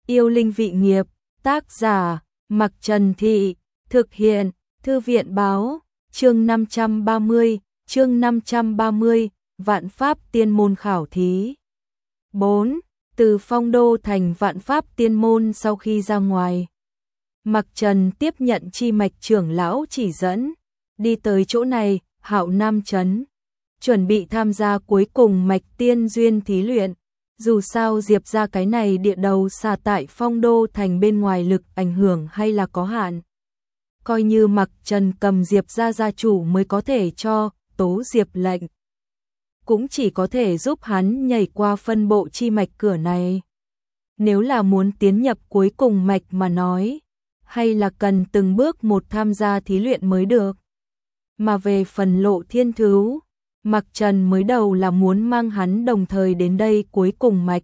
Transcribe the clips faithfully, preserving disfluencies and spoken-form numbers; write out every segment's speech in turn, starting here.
Yêu linh vị nghiệp, tác giả, Mặc Trần Thị, thực hiện, Thư viện báo, chương năm trăm ba mươi, chương năm trăm ba mươi, Vạn Pháp Tiên Môn khảo thí. bốn. Từ Phong Đô thành Vạn Pháp Tiên Môn sau khi ra ngoài, Mặc Trần tiếp nhận chi mạch trưởng lão chỉ dẫn, đi tới chỗ này, Hạo Nam Trấn, chuẩn bị tham gia cuối cùng mạch tiên duyên thí luyện. Dù sao Diệp ra cái này địa đầu xa tại Phong Đô thành bên ngoài lực ảnh hưởng hay là có hạn. Coi như Mặc Trần cầm Diệp ra gia chủ mới có thể cho tố Diệp lệnh, cũng chỉ có thể giúp hắn nhảy qua phân bộ chi mạch cửa này. Nếu là muốn tiến nhập cuối cùng mạch mà nói, hay là cần từng bước một tham gia thí luyện mới được. Mà về phần Lộ Thiên Thứu, Mặc Trần mới đầu là muốn mang hắn đồng thời đến đây cuối cùng mạch.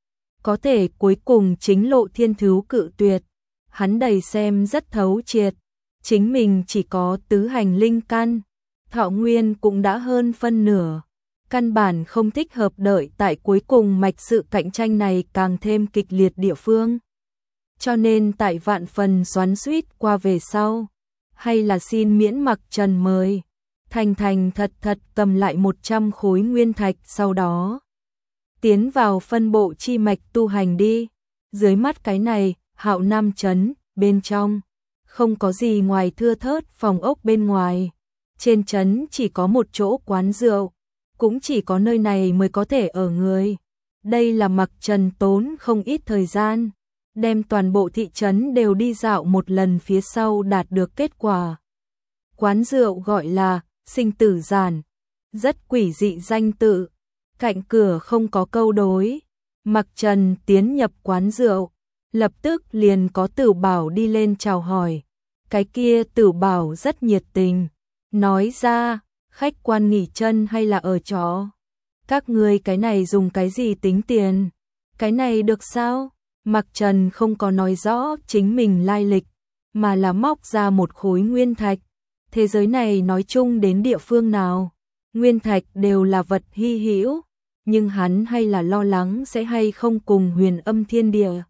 Có thể cuối cùng chính Lộ Thiên Thứu cự tuyệt, hắn đầy xem rất thấu triệt, chính mình chỉ có tứ hành linh căn, thọ nguyên cũng đã hơn phân nửa, căn bản không thích hợp đợi tại cuối cùng mạch sự cạnh tranh này càng thêm kịch liệt địa phương. Cho nên tại vạn phần xoắn xuýt qua về sau, hay là xin miễn Mặc Trần mời, thành thành thật thật cầm lại một trăm khối nguyên thạch, sau đó tiến vào phân bộ chi mạch tu hành đi. Dưới mắt cái này, Hạo Nam Trấn, bên trong không có gì ngoài thưa thớt phòng ốc bên ngoài. Trên trấn chỉ có một chỗ quán rượu, cũng chỉ có nơi này mới có thể ở người. Đây là Mặc Trần tốn không ít thời gian, đem toàn bộ thị trấn đều đi dạo một lần phía sau đạt được kết quả. Quán rượu gọi là Sinh Tử Giản, rất quỷ dị danh tự, cạnh cửa không có câu đối. Mặc Trần tiến nhập quán rượu, lập tức liền có Tử Bảo đi lên chào hỏi. Cái kia Tử Bảo rất nhiệt tình, nói ra, khách quan nghỉ chân hay là ở trọ? Các người cái này dùng cái gì tính tiền? Cái này được sao? Mặc Trần không có nói rõ chính mình lai lịch, mà là móc ra một khối nguyên thạch. Thế giới này nói chung đến địa phương nào, nguyên thạch đều là vật hy hữu, nhưng hắn hay là lo lắng sẽ hay không cùng Huyền Âm Thiên Địa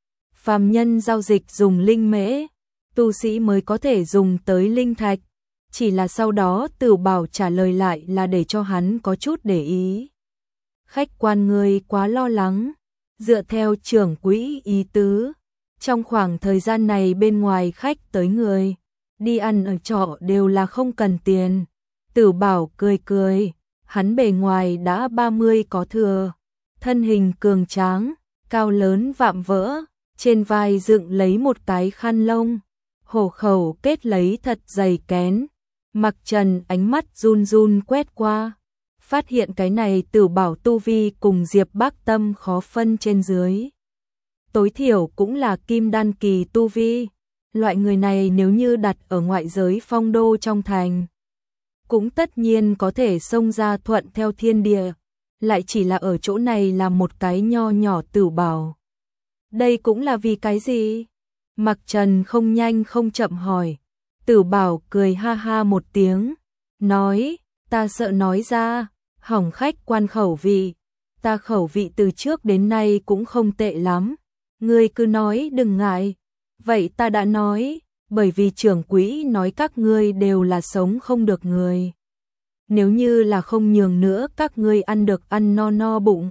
phàm nhân giao dịch dùng linh mễ, tu sĩ mới có thể dùng tới linh thạch. Chỉ là sau đó Tử Bảo trả lời lại là để cho hắn có chút để ý. Khách quan người quá lo lắng, dựa theo trưởng quỹ ý tứ, trong khoảng thời gian này bên ngoài khách tới người, đi ăn ở trọ đều là không cần tiền. Tử Bảo cười cười, hắn bề ngoài đã ba mươi có thừa, thân hình cường tráng, cao lớn vạm vỡ, trên vai dựng lấy một cái khăn lông, hổ khẩu kết lấy thật dày kén. Mặc Trần ánh mắt run run quét qua, phát hiện cái này Tử Bảo tu vi cùng Diệp Bác Tâm khó phân trên dưới. Tối thiểu cũng là kim đan kỳ tu vi. Loại người này nếu như đặt ở ngoại giới Phong Đô trong thành, cũng tất nhiên có thể xông ra thuận theo thiên địa, lại chỉ là ở chỗ này là một cái nho nhỏ Tử Bảo. Đây cũng là vì cái gì? Mặc Trần không nhanh không chậm hỏi. Tử Bảo cười ha ha một tiếng, nói, ta sợ nói ra, hỏng khách quan khẩu vị, ta khẩu vị từ trước đến nay cũng không tệ lắm, ngươi cứ nói đừng ngại. Vậy ta đã nói, bởi vì trưởng quỹ nói các ngươi đều là sống không được người. Nếu như là không nhường nữa các ngươi ăn được ăn no no bụng,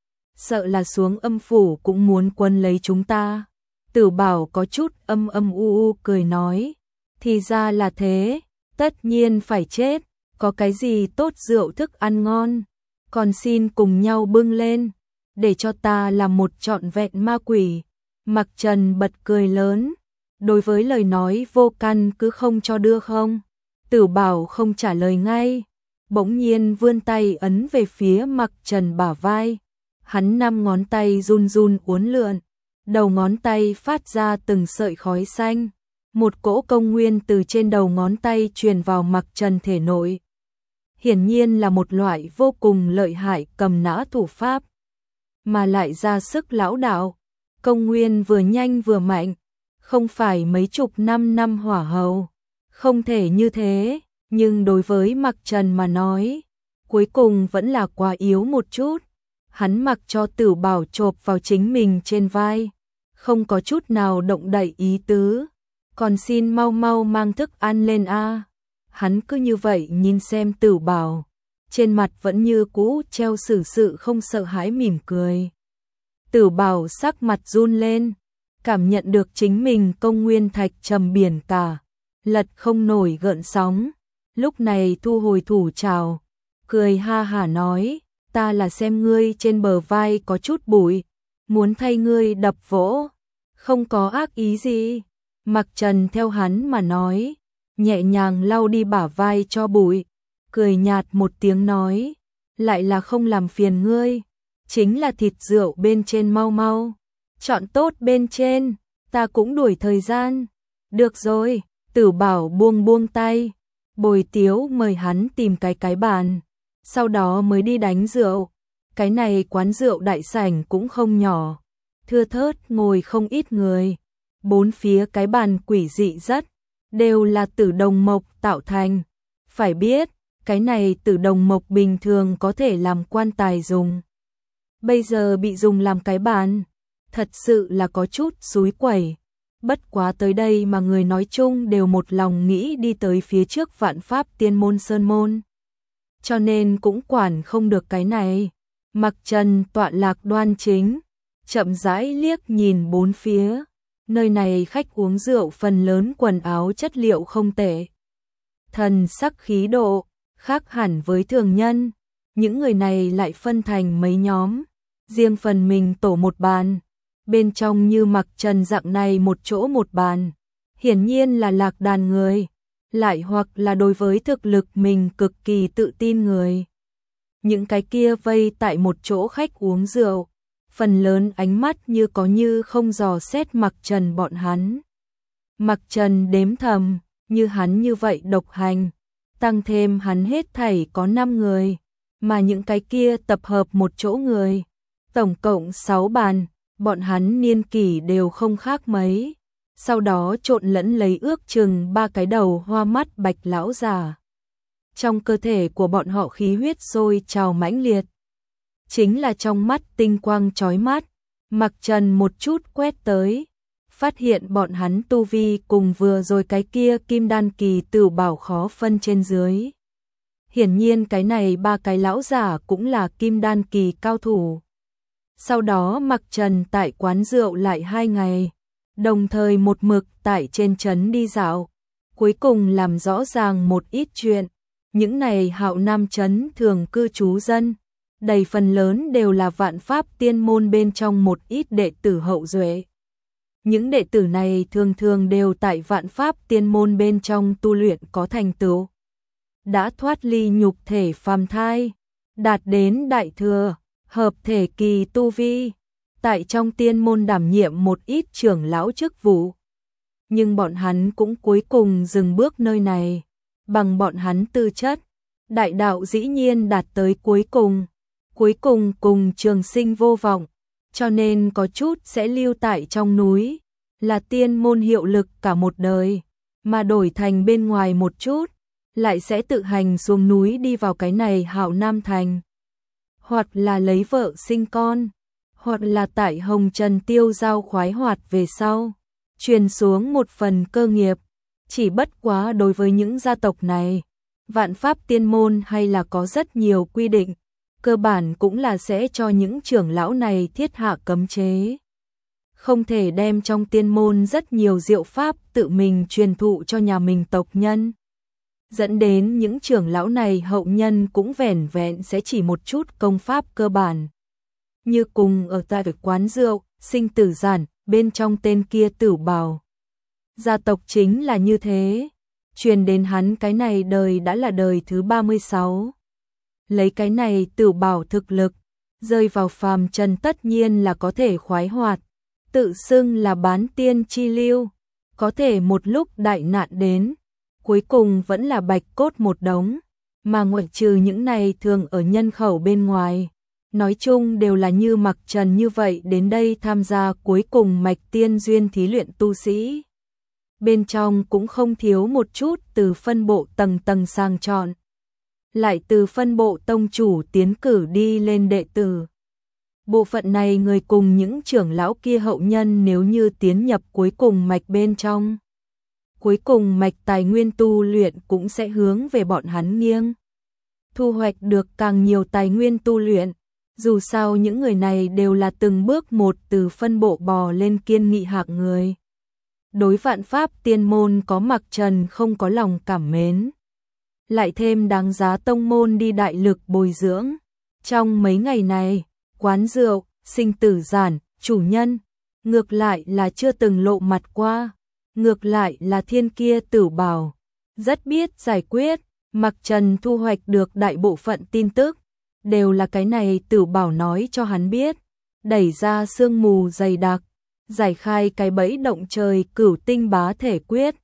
sợ là xuống âm phủ cũng muốn quân lấy chúng ta. Tử Bảo có chút âm âm u u cười nói, thì ra là thế, tất nhiên phải chết, có cái gì tốt rượu thức ăn ngon, còn xin cùng nhau bưng lên, để cho ta làm một trọn vẹn ma quỷ. Mặc Trần bật cười lớn, đối với lời nói vô căn cứ không cho đưa không. Tử Bảo không trả lời ngay, bỗng nhiên vươn tay ấn về phía Mặc Trần bả vai, hắn năm ngón tay run run uốn lượn, đầu ngón tay phát ra từng sợi khói xanh, một cỗ công nguyên từ trên đầu ngón tay truyền vào Mặc Trần thể nội. Hiển nhiên là một loại vô cùng lợi hại cầm nã thủ pháp, mà lại ra sức lão đạo, công nguyên vừa nhanh vừa mạnh, không phải mấy chục năm năm hỏa hầu, không thể như thế, nhưng đối với Mặc Trần mà nói, cuối cùng vẫn là quá yếu một chút. Hắn mặc cho Tử Bảo chộp vào chính mình trên vai, không có chút nào động đậy ý tứ, còn xin mau mau mang thức ăn lên a. Hắn cứ như vậy nhìn xem Tử Bảo, trên mặt vẫn như cũ treo xử sự không sợ hãi mỉm cười. Tử Bảo sắc mặt run lên, cảm nhận được chính mình công nguyên thạch trầm biển cả, lật không nổi gợn sóng, lúc này thu hồi thủ trào, cười ha hả nói, ta là xem ngươi trên bờ vai có chút bụi, muốn thay ngươi đập vỗ, không có ác ý gì. Mặc Trần theo hắn mà nói, nhẹ nhàng lau đi bả vai cho bụi, cười nhạt một tiếng nói, lại là không làm phiền ngươi, chính là thịt rượu bên trên mau mau, chọn tốt bên trên, ta cũng đuổi thời gian. Được rồi, Tử Bảo buông buông tay, Bồi Tiếu mời hắn tìm cái cái bàn, sau đó mới đi đánh rượu. Cái này quán rượu đại sảnh cũng không nhỏ, thưa thớt ngồi không ít người, bốn phía cái bàn quỷ dị rất, đều là tử đồng mộc tạo thành. Phải biết, cái này tử đồng mộc bình thường có thể làm quan tài dùng, bây giờ bị dùng làm cái bàn, thật sự là có chút xúi quẩy. Bất quá tới đây mà người nói chung đều một lòng nghĩ đi tới phía trước Vạn Pháp Tiên Môn Sơn Môn, cho nên cũng quản không được cái này. Mặc Trần tọa lạc đoan chính, chậm rãi liếc nhìn bốn phía, nơi này khách uống rượu phần lớn quần áo chất liệu không tệ, thần sắc khí độ khác hẳn với thường nhân. Những người này lại phân thành mấy nhóm, riêng phần mình tổ một bàn, bên trong như Mặc Trần dạng này một chỗ một bàn, hiển nhiên là lạc đàn người, lại hoặc là đối với thực lực mình cực kỳ tự tin người. Những cái kia vây tại một chỗ khách uống rượu, phần lớn ánh mắt như có như không dò xét Mặc Trần bọn hắn. Mặc Trần đếm thầm, như hắn như vậy độc hành, tăng thêm hắn hết thảy có năm người, mà những cái kia tập hợp một chỗ người, tổng cộng sáu bàn, bọn hắn niên kỷ đều không khác mấy, sau đó trộn lẫn lấy ước chừng ba cái đầu hoa mắt bạch lão già. Trong cơ thể của bọn họ khí huyết sôi trào mãnh liệt, chính là trong mắt tinh quang chói mắt. Mặc Trần một chút quét tới, phát hiện bọn hắn tu vi cùng vừa rồi cái kia kim đan kỳ Tử Bảo khó phân trên dưới. Hiển nhiên cái này ba cái lão giả cũng là kim đan kỳ cao thủ. Sau đó Mặc Trần tại quán rượu lại hai ngày, đồng thời một mực tại trên trấn đi dạo, cuối cùng làm rõ ràng một ít chuyện. Những này Hạo Nam trấn thường cư trú dân, đầy phần lớn đều là Vạn Pháp Tiên Môn bên trong một ít đệ tử hậu duệ. Những đệ tử này thường thường đều tại Vạn Pháp Tiên Môn bên trong tu luyện có thành tựu, đã thoát ly nhục thể phàm thai, đạt đến đại thừa, hợp thể kỳ tu vi, tại trong tiên môn đảm nhiệm một ít trưởng lão chức vụ. Nhưng bọn hắn cũng cuối cùng dừng bước nơi này, bằng bọn hắn tư chất, đại đạo dĩ nhiên đạt tới cuối cùng, cuối cùng cùng trường sinh vô vọng, cho nên có chút sẽ lưu tại trong núi, là tiên môn hiệu lực cả một đời, mà đổi thành bên ngoài một chút, lại sẽ tự hành xuống núi đi vào cái này Hạo Nam thành, hoặc là lấy vợ sinh con, hoặc là tại Hồng Trần tiêu giao khoái hoạt về sau, truyền xuống một phần cơ nghiệp. Chỉ bất quá đối với những gia tộc này, Vạn Pháp Tiên Môn hay là có rất nhiều quy định, cơ bản cũng là sẽ cho những trưởng lão này thiết hạ cấm chế. Không thể đem trong tiên môn rất nhiều diệu pháp tự mình truyền thụ cho nhà mình tộc nhân, dẫn đến những trưởng lão này hậu nhân cũng vẻn vẹn sẽ chỉ một chút công pháp cơ bản. Như cùng ở tại quán rượu, sinh tử giản, bên trong tên kia Tử Bảo. Gia tộc chính là như thế, truyền đến hắn cái này đời đã là đời thứ ba mươi sáu. Lấy cái này Tử Bảo thực lực, rơi vào phàm trần tất nhiên là có thể khoái hoạt, tự xưng là bán tiên chi lưu, có thể một lúc đại nạn đến, cuối cùng vẫn là bạch cốt một đống, mà ngoại trừ những này thường ở nhân khẩu bên ngoài, nói chung đều là như Mặc Trần như vậy đến đây tham gia cuối cùng mạch tiên duyên thí luyện tu sĩ. Bên trong cũng không thiếu một chút từ phân bộ tầng tầng sang chọn, lại từ phân bộ tông chủ tiến cử đi lên đệ tử. Bộ phận này người cùng những trưởng lão kia hậu nhân nếu như tiến nhập cuối cùng mạch bên trong. Cuối cùng mạch tài nguyên tu luyện cũng sẽ hướng về bọn hắn nghiêng. Thu hoạch được càng nhiều tài nguyên tu luyện. Dù sao những người này đều là từng bước một từ phân bộ bò lên kiên nghị hạng người. Đối vạn pháp tiên môn có mặc trần không có lòng cảm mến. Lại thêm đáng giá tông môn đi đại lực bồi dưỡng. Trong mấy ngày này, quán rượu, sinh tử giản, chủ nhân, ngược lại là chưa từng lộ mặt qua. Ngược lại là thiên kia tử bảo. Rất biết giải quyết, mặc trần thu hoạch được đại bộ phận tin tức. Đều là cái này tử bảo nói cho hắn biết. Đẩy ra sương mù dày đặc. Giải khai cái bẫy động trời cửu tinh bá thể quyết.